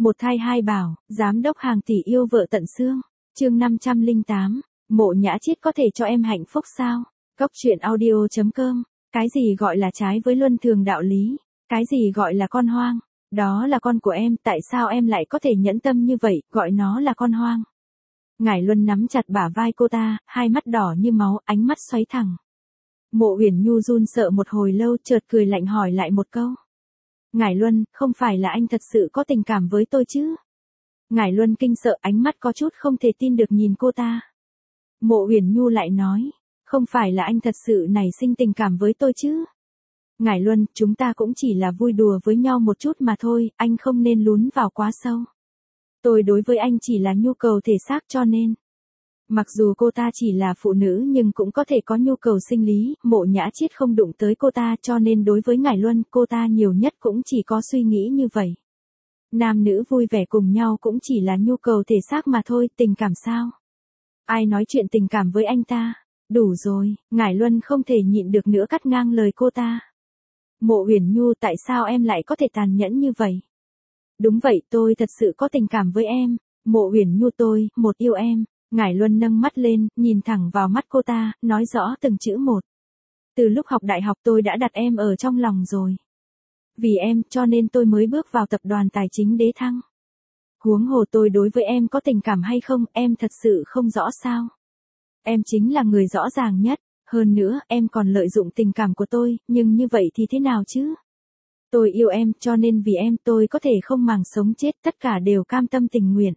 Một thai hai bảo, giám đốc hàng tỷ yêu vợ tận xương. Chương 508, Mộ Nhã Chiết có thể cho em hạnh phúc sao? Cốc truyện audio.com. Cái gì gọi là trái với luân thường đạo lý? Cái gì gọi là con hoang? Đó là con của em, tại sao em lại có thể nhẫn tâm như vậy, gọi nó là con hoang? Ngải Luân nắm chặt bả vai cô ta, hai mắt đỏ như máu, ánh mắt xoáy thẳng. Mộ Uyển Nhu run sợ một hồi lâu, chợt cười lạnh hỏi lại một câu. Ngải Luân, không phải là anh thật sự có tình cảm với tôi chứ? Ngải Luân kinh sợ, ánh mắt có chút không thể tin được nhìn cô ta. Mộ Uyển Nhu lại nói, không phải là anh thật sự nảy sinh tình cảm với tôi chứ? Ngải Luân, chúng ta cũng chỉ là vui đùa với nhau một chút mà thôi, anh không nên lún vào quá sâu. Tôi đối với anh chỉ là nhu cầu thể xác cho nên. Mặc dù cô ta chỉ là phụ nữ nhưng cũng có thể có nhu cầu sinh lý, Mộ Nhã Chiết không đụng tới cô ta cho nên đối với Ngải Luân cô ta nhiều nhất cũng chỉ có suy nghĩ như vậy. Nam nữ vui vẻ cùng nhau cũng chỉ là nhu cầu thể xác mà thôi, tình cảm sao? Ai nói chuyện tình cảm với anh ta? Đủ rồi, Ngải Luân không thể nhịn được nữa cắt ngang lời cô ta. Mộ Uyển Nhu, tại sao em lại có thể tàn nhẫn như vậy? Đúng vậy, tôi thật sự có tình cảm với em. Mộ Uyển Nhu, tôi, một yêu em. Ngải Luân nâng mắt lên, nhìn thẳng vào mắt cô ta, nói rõ từng chữ một. Từ lúc học đại học tôi đã đặt em ở trong lòng rồi. Vì em, cho nên tôi mới bước vào tập đoàn tài chính Đế Thăng. Huống hồ tôi đối với em có tình cảm hay không, em thật sự không rõ sao. Em chính là người rõ ràng nhất. Hơn nữa, em còn lợi dụng tình cảm của tôi, nhưng như vậy thì thế nào chứ? Tôi yêu em, cho nên vì em tôi có thể không màng sống chết, tất cả đều cam tâm tình nguyện.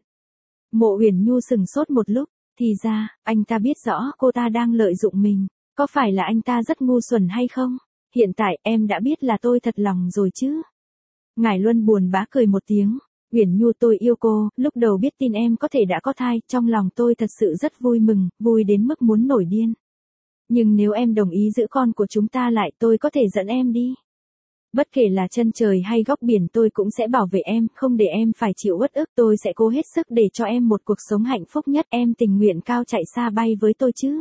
Mộ Uyển Nhu sừng sốt một lúc, thì ra, anh ta biết rõ cô ta đang lợi dụng mình. Có phải là anh ta rất ngu xuẩn hay không? Hiện tại em đã biết là tôi thật lòng rồi chứ? Ngải Luân buồn bã cười một tiếng. Uyển Nhu, tôi yêu cô, lúc đầu biết tin em có thể đã có thai, trong lòng tôi thật sự rất vui mừng, vui đến mức muốn nổi điên. Nhưng nếu em đồng ý giữ con của chúng ta lại, tôi có thể dẫn em đi. Bất kể là chân trời hay góc biển tôi cũng sẽ bảo vệ em, không để em phải chịu uất ức, tôi sẽ cố hết sức để cho em một cuộc sống hạnh phúc nhất, em tình nguyện cao chạy xa bay với tôi chứ?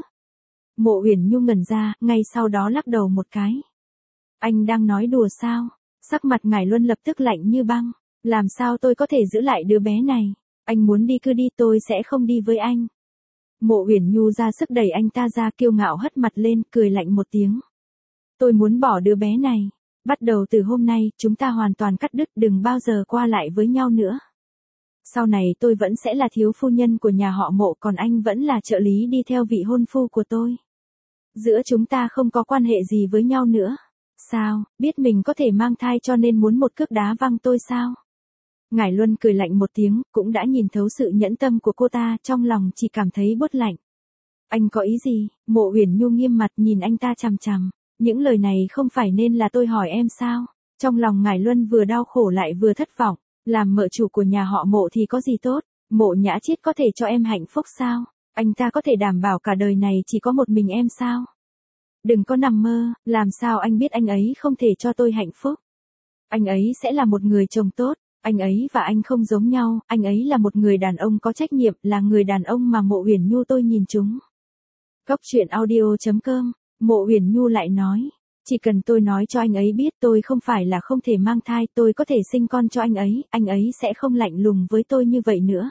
Mộ Uyển Nhu ngẩn ra, ngay sau đó lắc đầu một cái. Anh đang nói đùa sao? Sắc mặt Ngải Luân lập tức lạnh như băng. Làm sao tôi có thể giữ lại đứa bé này? Anh muốn đi cứ đi, tôi sẽ không đi với anh. Mộ Uyển Nhu ra sức đẩy anh ta ra, kiêu ngạo hất mặt lên, cười lạnh một tiếng. Tôi muốn bỏ đứa bé này. Bắt đầu từ hôm nay, chúng ta hoàn toàn cắt đứt, đừng bao giờ qua lại với nhau nữa. Sau này tôi vẫn sẽ là thiếu phu nhân của nhà họ Mộ, còn anh vẫn là trợ lý đi theo vị hôn phu của tôi. Giữa chúng ta không có quan hệ gì với nhau nữa. Sao, biết mình có thể mang thai cho nên muốn một cước đá văng tôi sao? Ngải Luân cười lạnh một tiếng, cũng đã nhìn thấu sự nhẫn tâm của cô ta, trong lòng chỉ cảm thấy buốt lạnh. Anh có ý gì? Mộ Uyển Nhu nghiêm mặt nhìn anh ta chằm chằm. Những lời này không phải nên là tôi hỏi em sao? Trong lòng Ngải Luân vừa đau khổ lại vừa thất vọng. Làm mợ chủ của nhà họ Mộ thì có gì tốt? Mộ Nhã Chiết có thể cho em hạnh phúc sao? Anh ta có thể đảm bảo cả đời này chỉ có một mình em sao? Đừng có nằm mơ, làm sao anh biết anh ấy không thể cho tôi hạnh phúc? Anh ấy sẽ là một người chồng tốt. Anh ấy và anh không giống nhau, anh ấy là một người đàn ông có trách nhiệm, là người đàn ông mà Mộ Uyển Nhu tôi nhìn chúng. Cốc truyện audio.com. Mộ Uyển Nhu lại nói, chỉ cần tôi nói cho anh ấy biết tôi không phải là không thể mang thai, tôi có thể sinh con cho anh ấy sẽ không lạnh lùng với tôi như vậy nữa.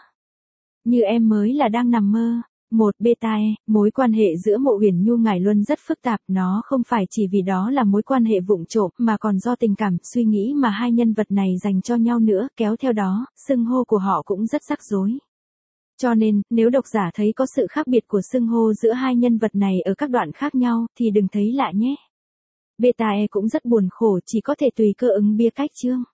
Như em mới là đang nằm mơ. Một beta e, mối quan hệ giữa Mộ Uyển Nhu Ngải Luân rất phức tạp, nó không phải chỉ vì đó là mối quan hệ vụng trộm mà còn do tình cảm, suy nghĩ mà hai nhân vật này dành cho nhau nữa, kéo theo đó, xưng hô của họ cũng rất rắc rối. Cho nên, nếu độc giả thấy có sự khác biệt của xưng hô giữa hai nhân vật này ở các đoạn khác nhau, thì đừng thấy lạ nhé. Beta e cũng rất buồn khổ, chỉ có thể tùy cơ ứng bia cách chương.